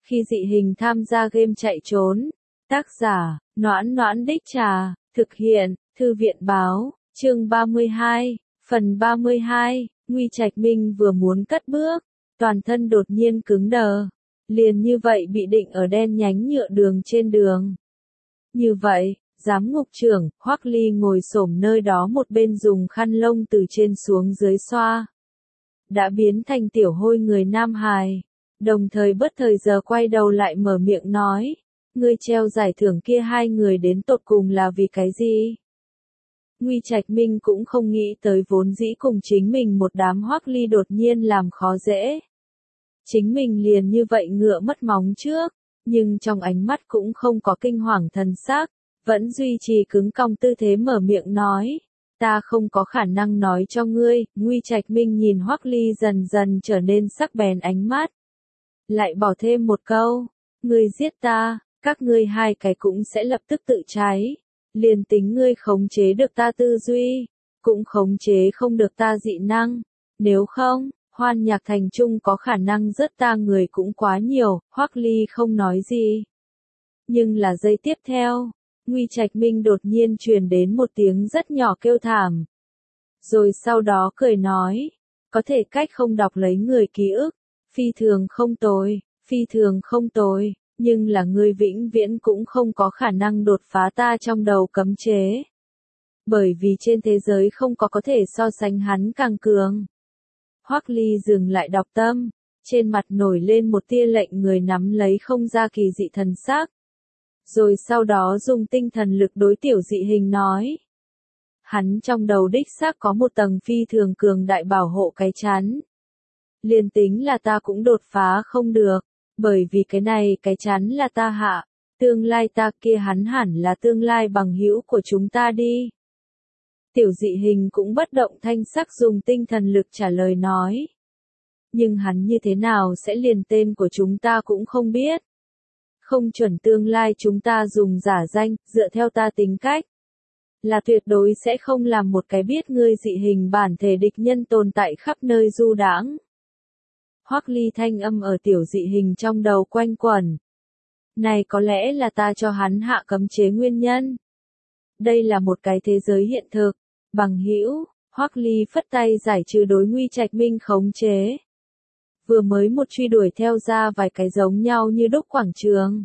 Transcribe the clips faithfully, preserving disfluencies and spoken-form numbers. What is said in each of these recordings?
Khi dị hình tham gia game chạy trốn. Tác giả, Noãn Noãn Đích Trà, thực hiện, Thư viện Báo, chương ba mươi hai, phần ba mươi hai, Nguy Trạch Minh vừa muốn cất bước, toàn thân đột nhiên cứng đờ, liền như vậy bị định ở đen nhánh nhựa đường trên đường. Như vậy, giám ngục trưởng, Hoắc Ly ngồi xổm nơi đó một bên dùng khăn lông từ trên xuống dưới xoa. Đã biến thành tiểu hôi người nam hài, đồng thời bất thời giờ quay đầu lại mở miệng nói, ngươi treo giải thưởng kia hai người đến tột cùng là vì cái gì? Nguy Trạch Minh cũng không nghĩ tới vốn dĩ cùng chính mình một đám Hoắc Ly đột nhiên làm khó dễ. Chính mình liền như vậy ngựa mất móng trước, nhưng trong ánh mắt cũng không có kinh hoàng thần sắc, vẫn duy trì cứng cong tư thế mở miệng nói, ta không có khả năng nói cho ngươi. Nguy Trạch Minh nhìn Hoắc Ly dần dần trở nên sắc bén ánh mắt, lại bỏ thêm một câu, ngươi giết ta, các ngươi hai cái cũng sẽ lập tức tự cháy, liền tính ngươi khống chế được ta tư duy, cũng khống chế không được ta dị năng, nếu không, Hoan Nhạc Thành Trung có khả năng rớt ta người cũng quá nhiều. Hoắc Ly không nói gì. Nhưng là giây tiếp theo, Nguy Trạch Minh đột nhiên truyền đến một tiếng rất nhỏ kêu thảm. Rồi sau đó cười nói, có thể cách không đọc lấy người ký ức, phi thường không tồi, phi thường không tồi, nhưng là ngươi vĩnh viễn cũng không có khả năng đột phá ta trong đầu cấm chế. Bởi vì trên thế giới không có có thể so sánh hắn càng cường. Hoắc Ly dừng lại đọc tâm, trên mặt nổi lên một tia lệnh người nắm lấy không ra kỳ dị thần sắc. Rồi sau đó dùng tinh thần lực đối tiểu dị hình nói. Hắn trong đầu đích xác có một tầng phi thường cường đại bảo hộ cái chắn. Liên tính là ta cũng đột phá không được, bởi vì cái này cái chắn là ta hạ, tương lai ta kia hắn hẳn là tương lai bằng hữu của chúng ta đi. Tiểu dị hình cũng bất động thanh sắc dùng tinh thần lực trả lời nói. Nhưng hắn như thế nào sẽ liền tên của chúng ta cũng không biết. Không chuẩn tương lai chúng ta dùng giả danh, dựa theo ta tính cách. Là tuyệt đối sẽ không làm một cái biết ngươi dị hình bản thể địch nhân tồn tại khắp nơi du đãng. Hoắc Ly thanh âm ở tiểu dị hình trong đầu quanh quẩn. Này có lẽ là ta cho hắn hạ cấm chế nguyên nhân. Đây là một cái thế giới hiện thực. Bằng hữu, Hoắc Ly phất tay giải trừ đối Nguy Trạch Minh khống chế. Vừa mới một truy đuổi theo ra vài cái giống nhau như đúc quảng trường.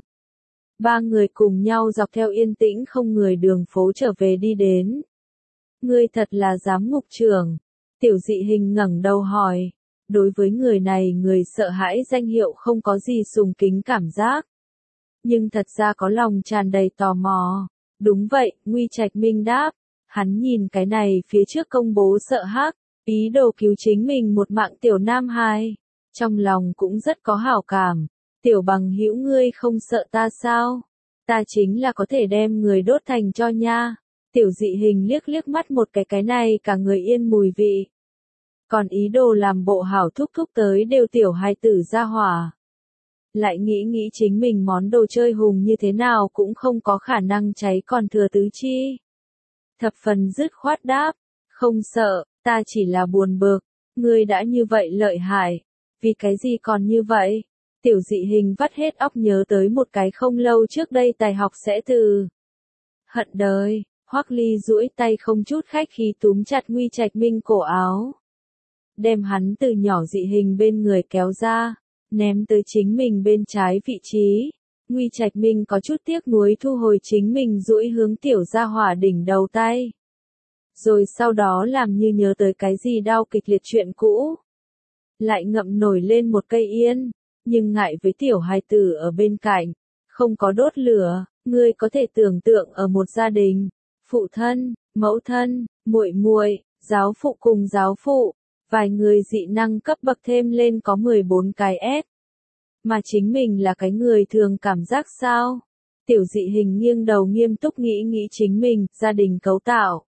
Ba người cùng nhau dọc theo yên tĩnh không người đường phố trở về đi đến. Ngươi thật là giám ngục trưởng. Tiểu dị hình ngẩng đầu hỏi. Đối với người này người sợ hãi danh hiệu không có gì sùng kính cảm giác. Nhưng thật ra có lòng tràn đầy tò mò. Đúng vậy, Nguy Trạch Minh đáp. Hắn nhìn cái này phía trước công bố sợ hãi, ý đồ cứu chính mình một mạng tiểu nam hài. Trong lòng cũng rất có hảo cảm. Tiểu bằng hữu ngươi không sợ ta sao? Ta chính là có thể đem người đốt thành cho nha. Tiểu dị hình liếc liếc mắt một cái cái này cả người yên mùi vị. Còn ý đồ làm bộ hảo thúc thúc tới đều tiểu hài tử ra hỏa. Lại nghĩ nghĩ chính mình món đồ chơi hùng như thế nào cũng không có khả năng cháy còn thừa tứ chi. Thập phần dứt khoát đáp, không sợ, ta chỉ là buồn bực, ngươi đã như vậy lợi hại, vì cái gì còn như vậy? Tiểu dị hình vắt hết óc nhớ tới một cái không lâu trước đây tài học sẽ từ. Hận đời, Hoắc Ly duỗi tay không chút khách khí túm chặt Nguy Trạch Minh cổ áo. Đem hắn từ nhỏ dị hình bên người kéo ra, ném tới chính mình bên trái vị trí. Nguy Trạch Minh có chút tiếc nuối thu hồi chính mình duỗi hướng tiểu gia hỏa đỉnh đầu tay. Rồi sau đó làm như nhớ tới cái gì đau kịch liệt chuyện cũ. Lại ngậm nổi lên một cây yên, nhưng ngại với tiểu hài tử ở bên cạnh, không có đốt lửa, ngươi có thể tưởng tượng ở một gia đình, phụ thân, mẫu thân, muội muội, giáo phụ cùng giáo phụ, vài người dị năng cấp bậc thêm lên có mười bốn cái S. Mà chính mình là cái người thường cảm giác sao? Tiểu dị hình nghiêng đầu nghiêm túc nghĩ nghĩ chính mình, gia đình cấu tạo.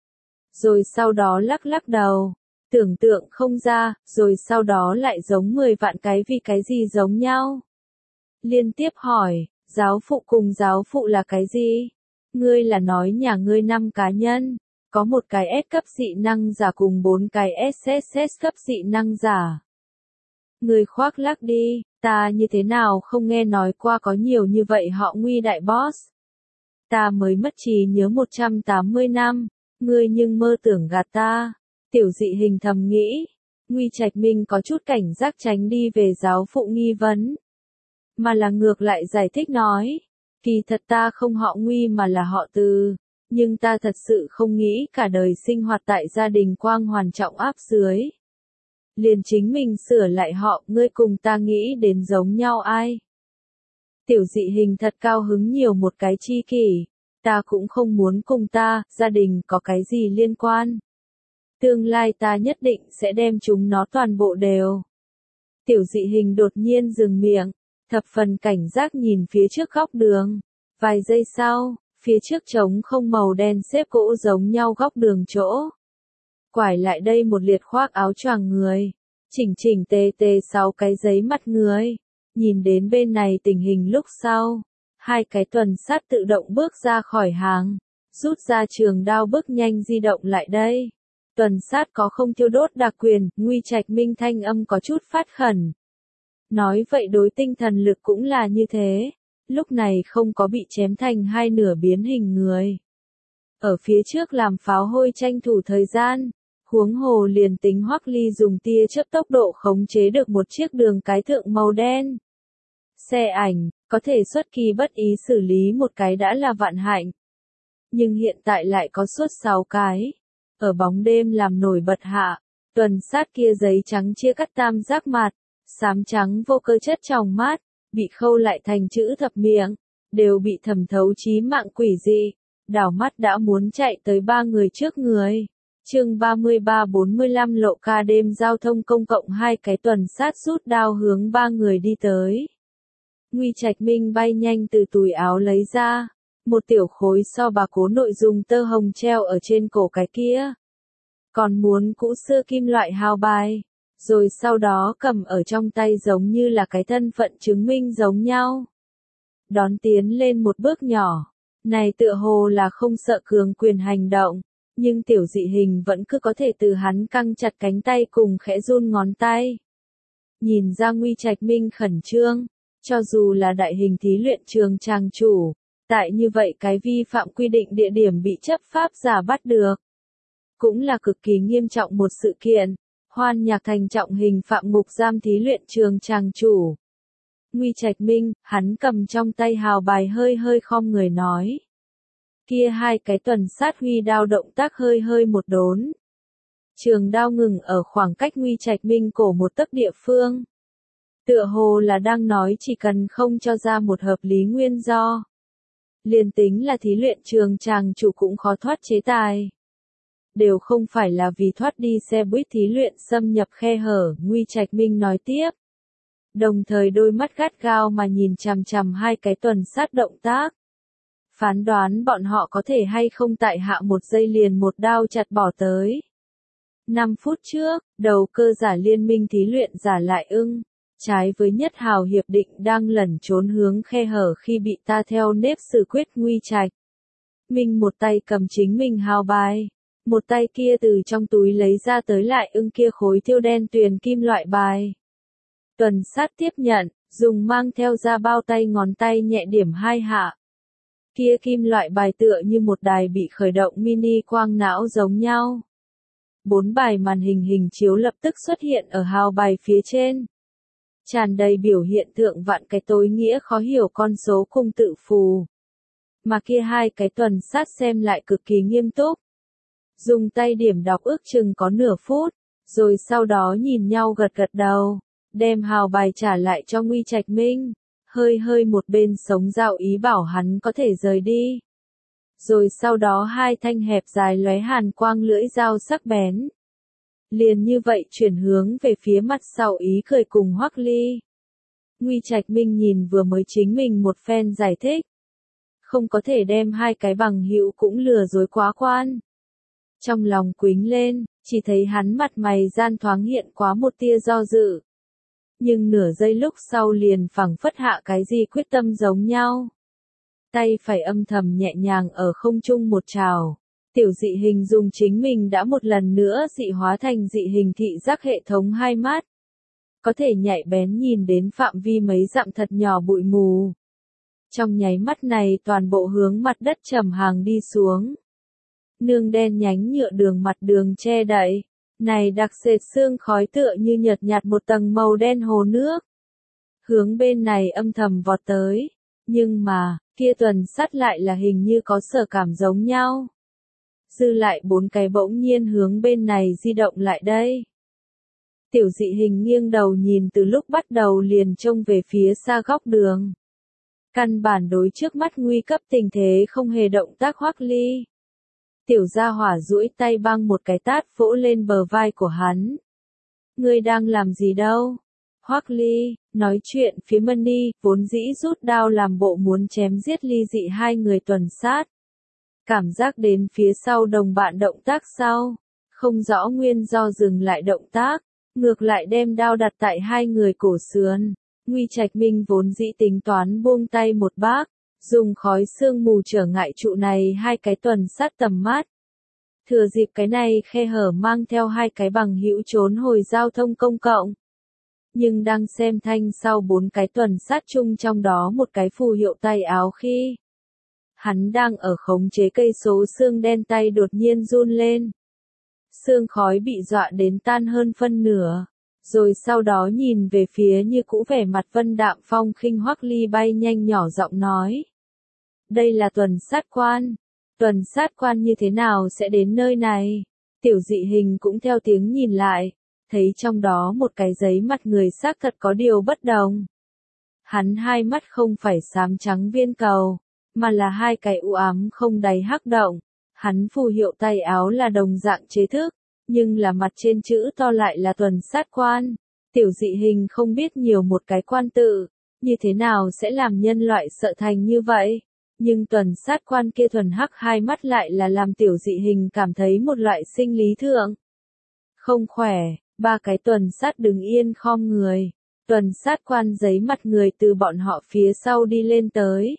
Rồi sau đó lắc lắc đầu, tưởng tượng không ra, rồi sau đó lại giống mười vạn cái vì cái gì giống nhau. Liên tiếp hỏi, giáo phụ cùng giáo phụ là cái gì? Ngươi là nói nhà ngươi năm cá nhân, có một cái S cấp dị năng giả cùng bốn cái ét ét ét cấp dị năng giả. Ngươi khoác lác đi, Ta như thế nào không nghe nói qua có nhiều như vậy họ Nguy đại boss. Ta mới mất trí nhớ một trăm tám mươi năm, ngươi nhưng mơ tưởng gạt ta. Tiểu dị hình thầm nghĩ, Nguy Trạch Minh có chút cảnh giác tránh đi về giáo phụ nghi vấn. Mà là ngược lại giải thích nói, kỳ thật ta không họ Nguy mà là họ Từ, nhưng ta thật sự không nghĩ cả đời sinh hoạt tại gia đình quang hoàn trọng áp dưới. Liền chính mình sửa lại họ, ngươi cùng ta nghĩ đến giống nhau ai. Tiểu dị hình thật cao hứng nhiều một cái chi kỷ, ta cũng không muốn cùng ta, gia đình có cái gì liên quan. Tương lai ta nhất định sẽ đem chúng nó toàn bộ đều. Tiểu dị hình đột nhiên dừng miệng, thập phần cảnh giác nhìn phía trước góc đường. Vài giây sau, phía trước trống không màu đen xếp gỗ giống nhau góc đường chỗ. Quải lại đây một liệt khoác áo choàng người, chỉnh chỉnh tề tề sáu cái giấy mặt người. Nhìn đến bên này tình hình lúc sau, hai cái tuần sát tự động bước ra khỏi hàng, rút ra trường đao bước nhanh di động lại đây. Tuần sát có không thiêu đốt đặc quyền, Nguy Trạch Minh thanh âm có chút phát khẩn. Nói vậy đối tinh thần lực cũng là như thế, lúc này không có bị chém thành hai nửa biến hình người. Ở phía trước làm pháo hôi tranh thủ thời gian, huống hồ liền tính Hoắc Ly dùng tia chớp tốc độ khống chế được một chiếc đường cái thượng màu đen. Xe ảnh, có thể xuất kỳ bất ý xử lý một cái đã là vạn hạnh. Nhưng hiện tại lại có suốt sáu cái. Ở bóng đêm làm nổi bật hạ, tuần sát kia giấy trắng chia cắt tam giác mặt, xám trắng vô cơ chất trong mát, bị khâu lại thành chữ thập miệng, đều bị thẩm thấu chí mạng quỷ dị, đảo mắt đã muốn chạy tới ba người trước người. Chương ba mươi ba bốn mươi lăm lộ ca đêm giao thông công cộng hai cái tuần sát rút đao hướng ba người đi tới. Nguy Trạch Minh bay nhanh từ túi áo lấy ra, một tiểu khối so bà cố nội dung tơ hồng treo ở trên cổ cái kia. Còn muốn cũ xưa kim loại hào bài, rồi sau đó cầm ở trong tay giống như là cái thân phận chứng minh giống nhau. Đón tiến lên một bước nhỏ, này tựa hồ là không sợ cường quyền hành động, nhưng tiểu dị hình vẫn cứ có thể từ hắn căng chặt cánh tay cùng khẽ run ngón tay. Nhìn ra Nguy Trạch Minh khẩn trương, cho dù là đại hình thí luyện trường tràng chủ, tại như vậy cái vi phạm quy định địa điểm bị chấp pháp giả bắt được. Cũng là cực kỳ nghiêm trọng một sự kiện, Hoan Nhạc Thành trọng hình phạm ngục giam thí luyện trường tràng chủ. Nguy Trạch Minh, hắn cầm trong tay hào bài hơi hơi khom người nói. Kia hai cái tuần sát huy đao động tác hơi hơi một đốn. Trường đao ngừng ở khoảng cách Nguy Trạch Minh cổ một tấc địa phương. Tựa hồ là đang nói chỉ cần không cho ra một hợp lý nguyên do. Liền tính là thí luyện trường tràng chủ cũng khó thoát chế tài. Đều không phải là vì thoát đi xe buýt thí luyện xâm nhập khe hở, Nguy Trạch Minh nói tiếp. Đồng thời đôi mắt gắt gao mà nhìn chằm chằm hai cái tuần sát động tác. Phán đoán bọn họ có thể hay không tại hạ một giây liền một đao chặt bỏ tới. Năm phút trước, đầu cơ giả liên minh thí luyện giả lại ưng. Trái với nhất hào hiệp định đang lẩn trốn hướng khe hở khi bị ta theo nếp xử quyết Nguy Trạch Minh một tay cầm chính mình hào bài, một tay kia từ trong túi lấy ra tới lại ưng kia khối thiêu đen tuyền kim loại bài. Tuần sát tiếp nhận, dùng mang theo ra bao tay ngón tay nhẹ điểm hai hạ. Kia kim loại bài tựa như một đài bị khởi động mini quang não giống nhau. Bốn bài màn hình hình chiếu lập tức xuất hiện ở hào bài phía trên. Tràn đầy biểu hiện thượng vạn cái tối nghĩa khó hiểu con số cùng tự phù. Mà kia hai cái tuần sát xem lại cực kỳ nghiêm túc. Dùng tay điểm đọc ước chừng có nửa phút, rồi sau đó nhìn nhau gật gật đầu, đem hào bài trả lại cho Nguy Trạch Minh, hơi hơi một bên sống dạo ý bảo hắn có thể rời đi. Rồi sau đó hai thanh hẹp dài lóe hàn quang lưỡi dao sắc bén. Liền như vậy chuyển hướng về phía mặt sau ý cười cùng Hoắc Ly. Nguy Trạch Minh nhìn vừa mới chính mình một phen giải thích. Không có thể đem hai cái bằng hữu cũng lừa dối quá quan. Trong lòng quính lên, chỉ thấy hắn mặt mày gian thoáng hiện quá một tia do dự. Nhưng nửa giây lúc sau liền phẳng phất hạ cái gì quyết tâm giống nhau. Tay phải âm thầm nhẹ nhàng ở không trung một trào. Tiểu dị hình dùng chính mình đã một lần nữa dị hóa thành dị hình thị giác hệ thống hai mắt. có thể nhạy bén nhìn đến phạm vi mấy dặm thật nhỏ bụi mù. Trong nháy mắt này toàn bộ hướng mặt đất trầm hàng đi xuống. Nương đen nhánh nhựa đường mặt đường che đậy, này đặc sệt sương khói tựa như nhợt nhạt một tầng màu đen hồ nước. Hướng bên này âm thầm vọt tới, nhưng mà, kia tuần sắt lại là hình như có sở cảm giống nhau. Dư lại bốn cái bỗng nhiên hướng bên này di động lại đây. Tiểu dị hình nghiêng đầu nhìn từ lúc bắt đầu liền trông về phía xa góc đường. Căn bản đối trước mắt nguy cấp tình thế không hề động tác Hoắc Ly. Tiểu gia hỏa duỗi tay băng một cái tát vỗ lên bờ vai của hắn. Ngươi đang làm gì đâu? Hoắc Ly, nói chuyện phía Mani, vốn dĩ rút đao làm bộ muốn chém giết ly dị hai người tuần sát. Cảm giác đến phía sau đồng bạn động tác sau, không rõ nguyên do dừng lại động tác, ngược lại đem đao đặt tại hai người cổ sườn. Nguy Trạch Minh vốn dĩ tính toán buông tay một bác, dùng khói sương mù trở ngại trụ này hai cái tuần sát tầm mắt. Thừa dịp cái này khe hở mang theo hai cái bằng hữu trốn hồi giao thông công cộng. Nhưng đang xem thanh sau bốn cái tuần sát chung trong đó một cái phù hiệu tay áo khi hắn đang ở khống chế cây số xương đen tay đột nhiên run lên. Sương khói bị dọa đến tan hơn phân nửa, rồi sau đó nhìn về phía như cũ vẻ mặt vân đạm phong khinh Hoắc Ly bay nhanh nhỏ giọng nói. Đây là tuần sát quan. Tuần sát quan như thế nào sẽ đến nơi này? Tiểu dị hình cũng theo tiếng nhìn lại, thấy trong đó một cái giấy mặt người xác thật có điều bất đồng. Hắn hai mắt không phải xám trắng viên cầu, mà là hai cái u ám không đáy hắc động. Hắn phù hiệu tay áo là đồng dạng chế thức, nhưng là mặt trên chữ to lại là tuần sát quan. Tiểu dị hình không biết nhiều một cái quan tự, như thế nào sẽ làm nhân loại sợ thành như vậy. Nhưng tuần sát quan kia thuần hắc hai mắt lại là làm tiểu dị hình cảm thấy một loại sinh lý thượng. Không khỏe, ba cái tuần sát đứng yên khom người. Tuần sát quan giấy mặt người từ bọn họ phía sau đi lên tới.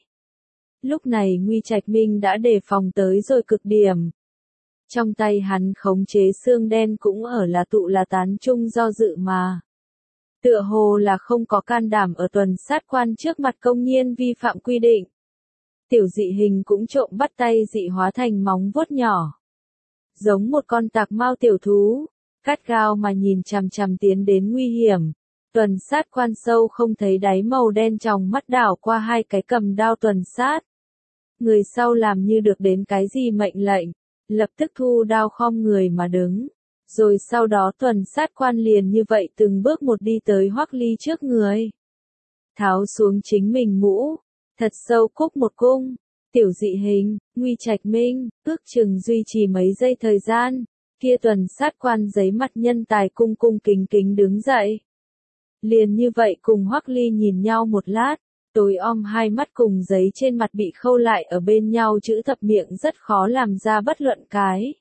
Lúc này Nguy Trạch Minh đã đề phòng tới rồi cực điểm. Trong tay hắn khống chế xương đen cũng ở là tụ là tán chung do dự mà. Tựa hồ là không có can đảm ở tuần sát quan trước mặt công nhiên vi phạm quy định. Tiểu dị hình cũng trộm bắt tay dị hóa thành móng vuốt nhỏ. Giống một con tạc mao tiểu thú, cắt gao mà nhìn chằm chằm tiến đến nguy hiểm. Tuần sát quan sâu không thấy đáy màu đen trong mắt đảo qua hai cái cầm đao tuần sát. Người sau làm như được đến cái gì mệnh lệnh, lập tức thu đao khom người mà đứng. Rồi sau đó tuần sát quan liền như vậy từng bước một đi tới Hoắc Ly trước người. Tháo xuống chính mình mũ, thật sâu cúc một cung. Tiểu dị hình, Nguy Trạch Minh, ước chừng duy trì mấy giây thời gian. Kia tuần sát quan giấy mặt nhân tài cung cung kính kính đứng dậy. Liền như vậy cùng Hoắc Ly nhìn nhau một lát, tối om hai mắt cùng giấy trên mặt bị khâu lại ở bên nhau chữ thập miệng rất khó làm ra bất luận cái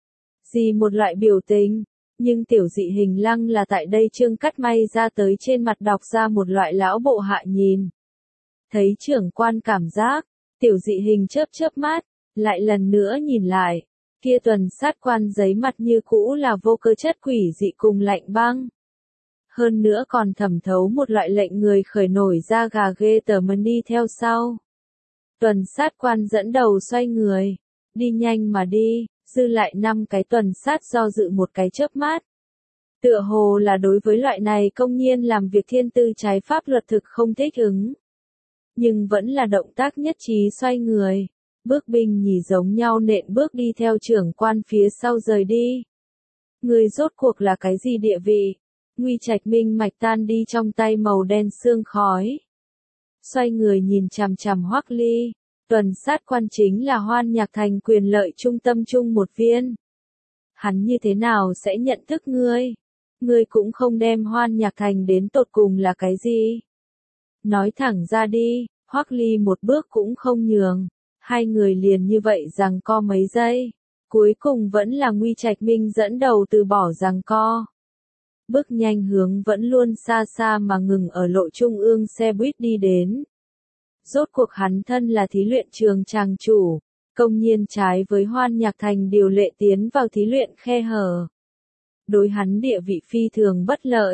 gì một loại biểu tình, nhưng tiểu dị hình lăng là tại đây trương cắt may ra tới trên mặt đọc ra một loại lão bộ hạ nhìn. Thấy trưởng quan cảm giác, tiểu dị hình chớp chớp mắt, lại lần nữa nhìn lại, kia tuần sát quan giấy mặt như cũ là vô cơ chất quỷ dị cùng lạnh băng. Hơn nữa còn thẩm thấu một loại lệnh người khởi nổi da gà ghê tởm đi theo sau. Tuần sát quan dẫn đầu xoay người, đi nhanh mà đi, dư lại năm cái tuần sát do dự một cái chớp mắt. Tựa hồ là đối với loại này công nhiên làm việc thiên tư trái pháp luật thực không thích ứng. Nhưng vẫn là động tác nhất trí xoay người, bước binh nhỉ giống nhau nện bước đi theo trưởng quan phía sau rời đi. Người rốt cuộc là cái gì địa vị? Nguy Trạch Minh mạch tan đi trong tay màu đen sương khói. Xoay người nhìn chằm chằm Hoắc Ly, tuần sát quan chính là Hoan Nhạc Thành quyền lợi trung tâm chung một viên. Hắn như thế nào sẽ nhận thức ngươi? Ngươi cũng không đem Hoan Nhạc Thành đến tột cùng là cái gì? Nói thẳng ra đi, Hoắc Ly một bước cũng không nhường. Hai người liền như vậy giằng co mấy giây. Cuối cùng vẫn là Nguy Trạch Minh dẫn đầu từ bỏ giằng co. Bước nhanh hướng vẫn luôn xa xa mà ngừng ở lộ trung ương xe buýt đi đến. Rốt cuộc hắn thân là thí luyện trường tràng chủ, công nhiên trái với Hoan Nhạc Thành điều lệ tiến vào thí luyện khe hở. Đối hắn địa vị phi thường bất lợi,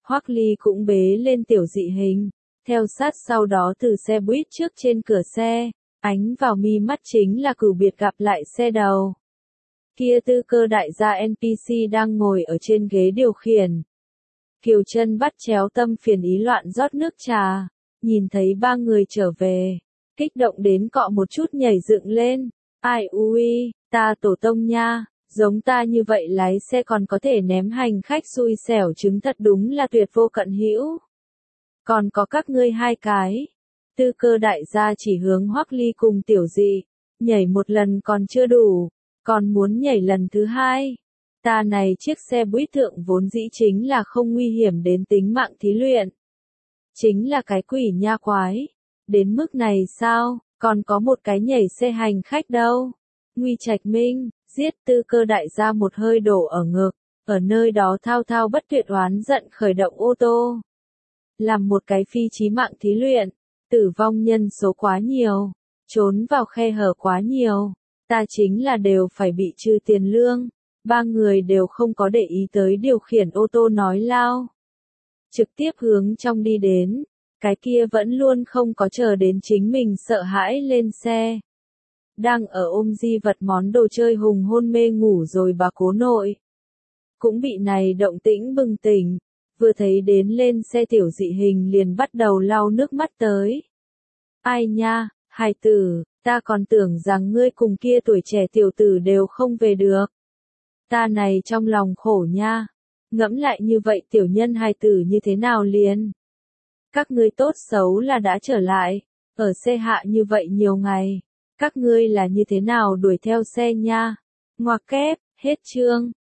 Hoắc Ly cũng bế lên tiểu dị hình, theo sát sau đó từ xe buýt trước trên cửa xe, ánh vào mi mắt chính là cửu biệt gặp lại xe đầu. Kia Tư Cơ đại gia en pê xê đang ngồi ở trên ghế điều khiển. Kiều Chân bắt chéo tâm phiền ý loạn rót nước trà, nhìn thấy ba người trở về, kích động đến cọ một chút nhảy dựng lên. Ai ui, ta tổ tông nha, giống ta như vậy lái xe còn có thể ném hành khách xui xẻo chứng thật đúng là tuyệt vô cận hữu. Còn có các ngươi hai cái. Tư Cơ đại gia chỉ hướng Hoắc Ly cùng tiểu dị, nhảy một lần còn chưa đủ, còn muốn nhảy lần thứ hai. Ta này chiếc xe buýt thượng vốn dĩ chính là không nguy hiểm đến tính mạng thí luyện. Chính là cái quỷ nha quái. Đến mức này sao, còn có một cái nhảy xe hành khách đâu. Nguy Trạch Minh, giết. Tư Cơ đại gia một hơi đổ ở ngực, ở nơi đó thao thao bất tuyệt oán giận khởi động ô tô. Làm một cái phi chí mạng thí luyện, tử vong nhân số quá nhiều, trốn vào khe hở quá nhiều, ta chính là đều phải bị trừ tiền lương. Ba người đều không có để ý tới điều khiển ô tô nói lao. Trực tiếp hướng trong đi đến, cái kia vẫn luôn không có chờ đến chính mình sợ hãi lên xe. Đang ở ôm di vật món đồ chơi hùng hôn mê ngủ rồi bà cố nội. Cũng bị này động tĩnh bừng tỉnh, vừa thấy đến lên xe tiểu dị hình liền bắt đầu lau nước mắt tới. Ai nha, hài tử, ta còn tưởng rằng ngươi cùng kia tuổi trẻ tiểu tử đều không về được. Ta này trong lòng khổ nha, ngẫm lại như vậy tiểu nhân hài tử như thế nào liền. Các ngươi tốt xấu là đã trở lại, ở xe hạ như vậy nhiều ngày, các ngươi là như thế nào đuổi theo xe nha. Ngoặc kép, hết chương.